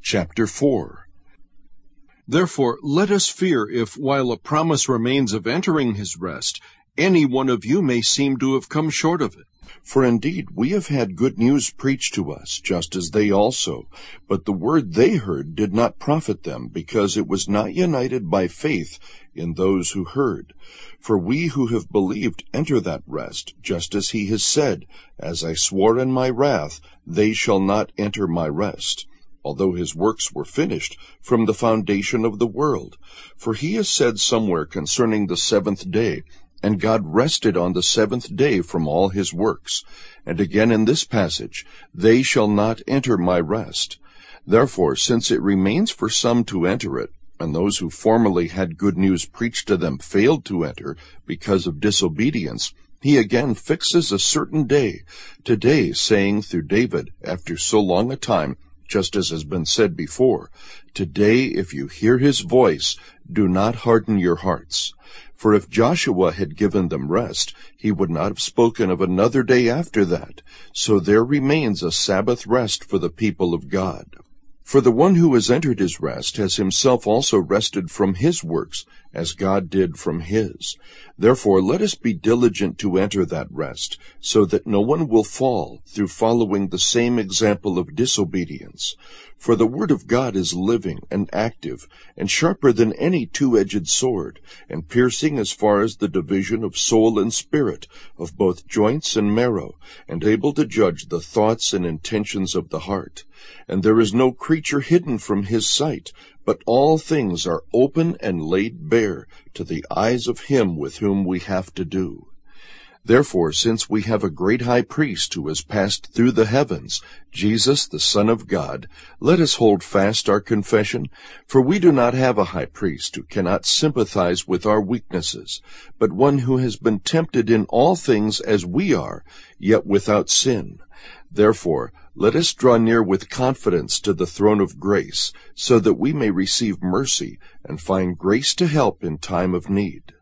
Chapter 4. Therefore let us fear if, while a promise remains of entering his rest, any one of you may seem to have come short of it. For indeed we have had good news preached to us, just as they also. But the word they heard did not profit them, because it was not united by faith in those who heard. For we who have believed enter that rest, just as he has said, "As I swore in my wrath, they shall not enter my rest," although his works were finished from the foundation of the world. For he has said somewhere concerning the seventh day, "And God rested on the seventh day from all his works." And again in this passage, "They shall not enter my rest." Therefore, since it remains for some to enter it, and those who formerly had good news preached to them failed to enter because of disobedience, he again fixes a certain day, today, saying through David, after so long a time, just as has been said before, "Today, if you hear his voice, do not harden your hearts." For if Joshua had given them rest, he would not have spoken of another day after that. So there remains a Sabbath rest for the people of God. For the one who has entered his rest has himself also rested from his works, as God did from his. Therefore let us be diligent to enter that rest, so that no one will fall through following the same example of disobedience. For the word of God is living and active, and sharper than any two-edged sword, and piercing as far as the division of soul and spirit, of both joints and marrow, and able to judge the thoughts and intentions of the heart. And there is no creature hidden from his sight, but all things are open and laid bare to the eyes of him with whom we have to do. Therefore, since we have a great high priest who has passed through the heavens, Jesus, the Son of God, let us hold fast our confession. For we do not have a high priest who cannot sympathize with our weaknesses, but one who has been tempted in all things as we are, yet without sin. Therefore, let us draw near with confidence to the throne of grace, so that we may receive mercy and find grace to help in time of need.